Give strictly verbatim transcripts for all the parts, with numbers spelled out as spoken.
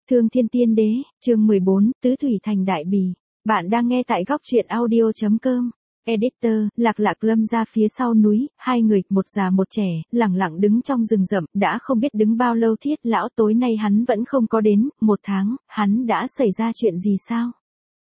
Thương Thiên Tiên Đế, chương mười bốn, Tứ Thủy Thành Đại Bỉ. Bạn đang nghe tại góc truyện audio chấm com. Editor, Lạc Lạc Lâm ra phía sau núi, hai người, một già một trẻ, lẳng lặng đứng trong rừng rậm, đã không biết đứng bao lâu. Thiết lão tối nay hắn vẫn không có đến, một tháng, hắn đã xảy ra chuyện gì sao?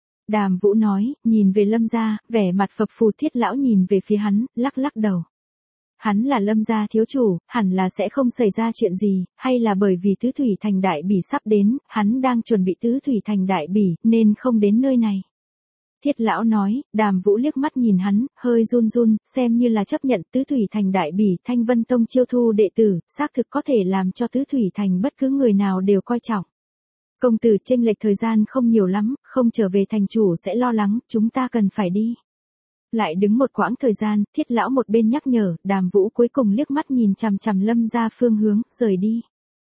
Đàm Vũ nói, nhìn về Lâm gia, vẻ mặt phập phù. Thiết lão nhìn về phía hắn, lắc lắc đầu. Hắn là Lâm gia thiếu chủ, hẳn là sẽ không xảy ra chuyện gì, hay là bởi vì Tứ Thủy Thành Đại Bỉ sắp đến, hắn đang chuẩn bị Tứ Thủy Thành Đại Bỉ, nên không đến nơi này. Thiết lão nói. Đàm Vũ liếc mắt nhìn hắn, hơi run run, xem như là chấp nhận. Tứ Thủy Thành Đại Bỉ, Thanh Vân Tông chiêu thu đệ tử, xác thực có thể làm cho Tứ Thủy Thành bất cứ người nào đều coi trọng. Công tử, chênh lệch thời gian không nhiều lắm, không trở về thành chủ sẽ lo lắng, chúng ta cần phải đi. Lại đứng một quãng thời gian, Thiết lão một bên nhắc nhở. Đàm Vũ cuối cùng liếc mắt nhìn chằm chằm Lâm gia phương hướng, rời đi.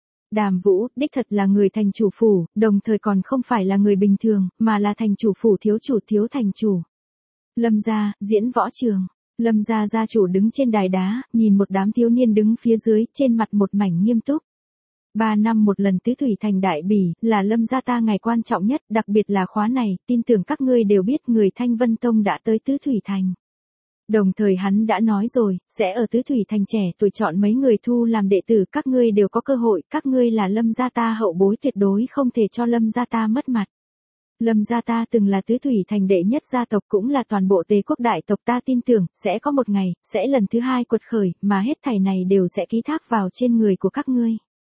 Đàm Vũ, đích thật là người thành chủ phủ, đồng thời còn không phải là người bình thường, mà là thành chủ phủ thiếu chủ thiếu thành chủ. Lâm gia, diễn võ trường. Lâm gia gia chủ đứng trên đài đá, nhìn một đám thiếu niên đứng phía dưới, trên mặt một mảnh nghiêm túc. Ba năm một lần Tứ Thủy Thành Đại Bỉ, là Lâm gia ta ngày quan trọng nhất, đặc biệt là khóa này, tin tưởng các ngươi đều biết người Thanh Vân Tông đã tới Tứ Thủy Thành. Đồng thời hắn đã nói rồi, sẽ ở Tứ Thủy Thành trẻ tuổi chọn mấy người thu làm đệ tử, các ngươi đều có cơ hội, các ngươi là Lâm gia ta hậu bối, tuyệt đối không thể cho Lâm gia ta mất mặt. Lâm gia ta từng là Tứ Thủy Thành đệ nhất gia tộc, cũng là toàn bộ Tề quốc đại tộc, ta tin tưởng, sẽ có một ngày, sẽ lần thứ hai quật khởi, mà hết thảy này đều sẽ ký thác vào trên người của các ngươi.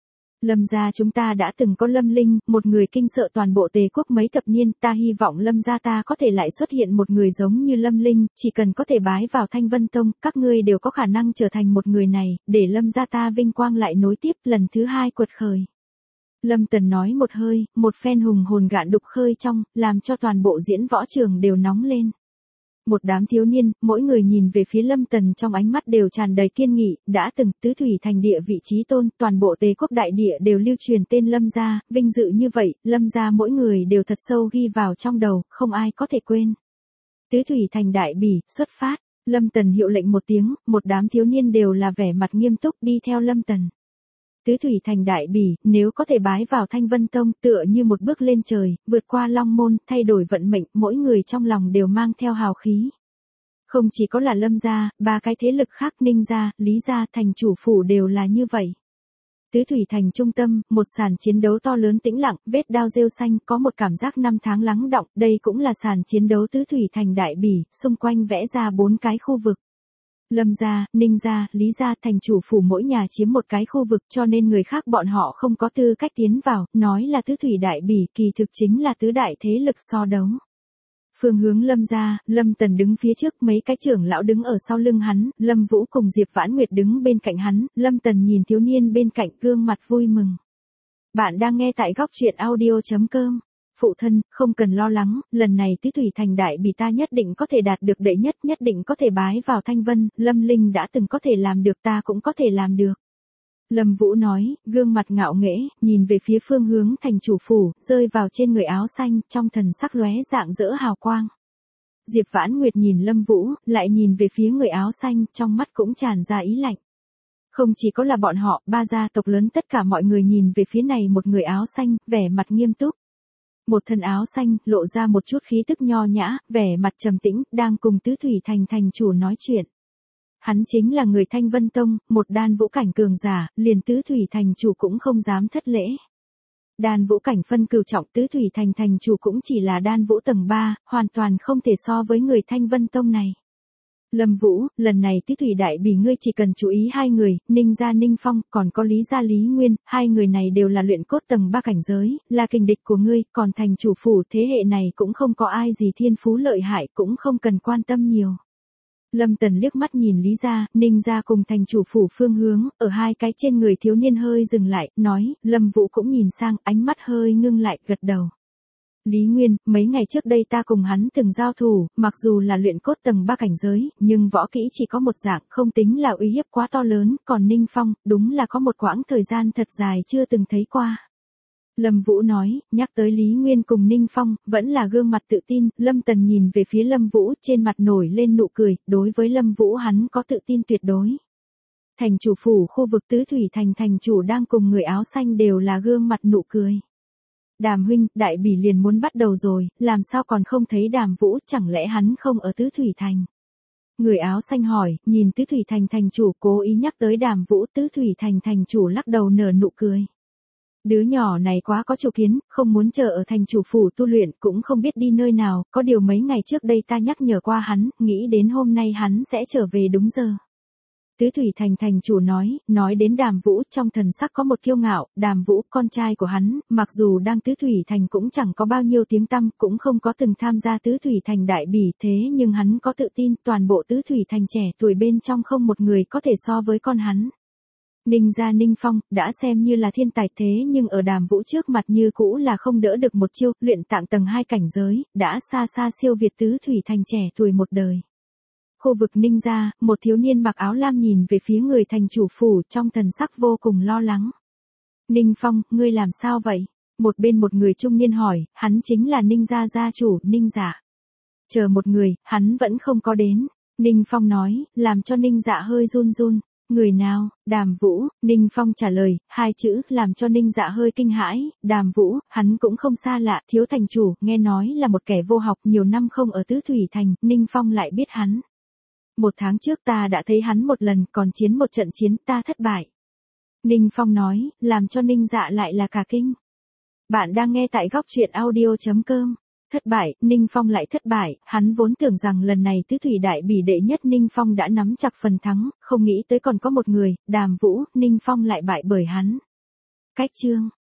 Lâm gia chúng ta đã từng có Lâm Linh, một người kinh sợ toàn bộ Tề quốc mấy thập niên, ta hy vọng Lâm gia ta có thể lại xuất hiện một người giống như Lâm Linh, chỉ cần có thể bái vào Thanh Vân Tông, các ngươi đều có khả năng trở thành một người này, để Lâm gia ta vinh quang lại nối tiếp, lần thứ hai quật khởi. Lâm Tần nói một hơi, một phen hùng hồn gạn đục khơi trong, làm cho toàn bộ diễn võ trường đều nóng lên. Một đám thiếu niên, mỗi người nhìn về phía Lâm Tần trong ánh mắt đều tràn đầy kiên nghị, đã từng Tứ Thủy Thành địa vị chí tôn, toàn bộ Tề quốc đại địa đều lưu truyền tên Lâm gia, vinh dự như vậy, Lâm gia mỗi người đều thật sâu ghi vào trong đầu, không ai có thể quên. Tứ Thủy Thành Đại Bỉ, xuất phát. Lâm Tần hiệu lệnh một tiếng, một đám thiếu niên đều là vẻ mặt nghiêm túc đi theo Lâm Tần. Tứ Thủy Thành Đại Bỉ, nếu có thể bái vào Thanh Vân Tông, tựa như một bước lên trời, vượt qua long môn, thay đổi vận mệnh, mỗi người trong lòng đều mang theo hào khí. Không chỉ có là Lâm gia, ba cái thế lực khác, Ninh gia, Lý gia, thành chủ phủ đều là như vậy. Tứ Thủy Thành trung tâm, một sàn chiến đấu to lớn tĩnh lặng, vết đao rêu xanh, có một cảm giác năm tháng lắng đọng, đây cũng là sàn chiến đấu Tứ Thủy Thành Đại Bỉ, xung quanh vẽ ra bốn cái khu vực. Lâm gia, Ninh gia, Lý gia, thành chủ phủ mỗi nhà chiếm một cái khu vực, cho nên người khác bọn họ không có tư cách tiến vào, nói là Tứ Thủy Đại Bỉ, kỳ thực chính là tứ đại thế lực so đấu. Phương hướng Lâm gia, Lâm Tần đứng phía trước, mấy cái trưởng lão đứng ở sau lưng hắn, Lâm Vũ cùng Diệp Vãn Nguyệt đứng bên cạnh hắn, Lâm Tần nhìn thiếu niên bên cạnh, gương mặt vui mừng. Bạn đang nghe tại góc truyện audio chấm com. Phụ thân, không cần lo lắng, lần này Tứ Thủy Thành Đại Bỉ ta nhất định có thể đạt được đệ nhất, nhất định có thể bái vào Thanh Vân, Lâm Linh đã từng có thể làm được, ta cũng có thể làm được. Lâm Vũ nói, gương mặt ngạo nghễ, nhìn về phía phương hướng thành chủ phủ, rơi vào trên người áo xanh, trong thần sắc lóe rạng rỡ hào quang. Diệp Vãn Nguyệt nhìn Lâm Vũ, lại nhìn về phía người áo xanh, trong mắt cũng tràn ra ý lạnh. Không chỉ có là bọn họ, ba gia tộc lớn, tất cả mọi người nhìn về phía này một người áo xanh, vẻ mặt nghiêm túc. Một thân áo xanh, lộ ra một chút khí tức nho nhã, vẻ mặt trầm tĩnh, đang cùng Tứ Thủy Thành thành chủ nói chuyện. Hắn chính là người Thanh Vân Tông, một đan vũ cảnh cường giả, liền Tứ Thủy Thành chủ cũng không dám thất lễ. Đan vũ cảnh phân cửu trọng, Tứ Thủy Thành thành chủ cũng chỉ là đan vũ tầng ba, hoàn toàn không thể so với người Thanh Vân Tông này. Lâm Vũ, lần này Tứ Thủy Đại Bỉ ngươi chỉ cần chú ý hai người, Ninh gia Ninh Phong, còn có Lý gia Lý Nguyên, hai người này đều là luyện cốt tầng ba cảnh giới, là kình địch của ngươi, còn thành chủ phủ thế hệ này cũng không có ai gì thiên phú lợi hại, cũng không cần quan tâm nhiều. Lâm Tần liếc mắt nhìn Lý gia, Ninh gia cùng thành chủ phủ phương hướng, ở hai cái trên người thiếu niên hơi dừng lại, nói, Lâm Vũ cũng nhìn sang, ánh mắt hơi ngưng lại, gật đầu. Lý Nguyên, mấy ngày trước đây ta cùng hắn từng giao thủ, mặc dù là luyện cốt tầng ba cảnh giới, nhưng võ kỹ chỉ có một dạng, không tính là uy hiếp quá to lớn, còn Ninh Phong, đúng là có một quãng thời gian thật dài chưa từng thấy qua. Lâm Vũ nói, nhắc tới Lý Nguyên cùng Ninh Phong, vẫn là gương mặt tự tin, Lâm Tần nhìn về phía Lâm Vũ, trên mặt nổi lên nụ cười, đối với Lâm Vũ hắn có tự tin tuyệt đối. Thành chủ phủ khu vực Tứ Thủy Thành thành chủ đang cùng người áo xanh đều là gương mặt nụ cười. Đàm huynh, đại bỉ liền muốn bắt đầu rồi, làm sao còn không thấy Đàm Vũ, chẳng lẽ hắn không ở Tứ Thủy Thành? Người áo xanh hỏi, nhìn Tứ Thủy Thành thành chủ cố ý nhắc tới Đàm Vũ, Tứ Thủy Thành thành chủ lắc đầu nở nụ cười. Đứa nhỏ này quá có chủ kiến, không muốn chờ ở thành chủ phủ tu luyện, cũng không biết đi nơi nào, có điều mấy ngày trước đây ta nhắc nhở qua hắn, nghĩ đến hôm nay hắn sẽ trở về đúng giờ. Tứ Thủy Thành thành chủ nói, nói đến Đàm Vũ, trong thần sắc có một kiêu ngạo, Đàm Vũ, con trai của hắn, mặc dù đang Tứ Thủy Thành cũng chẳng có bao nhiêu tiếng tăm, cũng không có từng tham gia Tứ Thủy Thành đại bỉ, thế nhưng hắn có tự tin, toàn bộ Tứ Thủy Thành trẻ tuổi bên trong không một người có thể so với con hắn. Ninh gia Ninh Phong, đã xem như là thiên tài thế nhưng ở Đàm Vũ trước mặt như cũ là không đỡ được một chiêu, luyện tạng tầng hai cảnh giới, đã xa xa siêu việt Tứ Thủy Thành trẻ tuổi một đời. Khu vực Ninh gia, một thiếu niên mặc áo lam nhìn về phía người thành chủ phủ trong thần sắc vô cùng lo lắng. Ninh Phong, ngươi làm sao vậy? Một bên một người trung niên hỏi, hắn chính là Ninh gia gia chủ, Ninh Dạ. Chờ một người, hắn vẫn không có đến. Ninh Phong nói, làm cho Ninh Dạ hơi run run. Người nào? Đàm Vũ, Ninh Phong trả lời, hai chữ, làm cho Ninh Dạ hơi kinh hãi, Đàm Vũ, hắn cũng không xa lạ, thiếu thành chủ, nghe nói là một kẻ vô học nhiều năm không ở Tứ Thủy Thành, Ninh Phong lại biết hắn. Một tháng trước ta đã thấy hắn một lần, còn chiến một trận chiến ta thất bại. Ninh Phong nói, làm cho Ninh Dạ lại là cả kinh. Bạn đang nghe tại góc truyện audio chấm com. Thất bại, Ninh Phong lại thất bại, hắn vốn tưởng rằng lần này Tứ Thủy đại bỉ đệ nhất Ninh Phong đã nắm chặt phần thắng, không nghĩ tới còn có một người, Đàm Vũ, Ninh Phong lại bại bởi hắn. Cách chương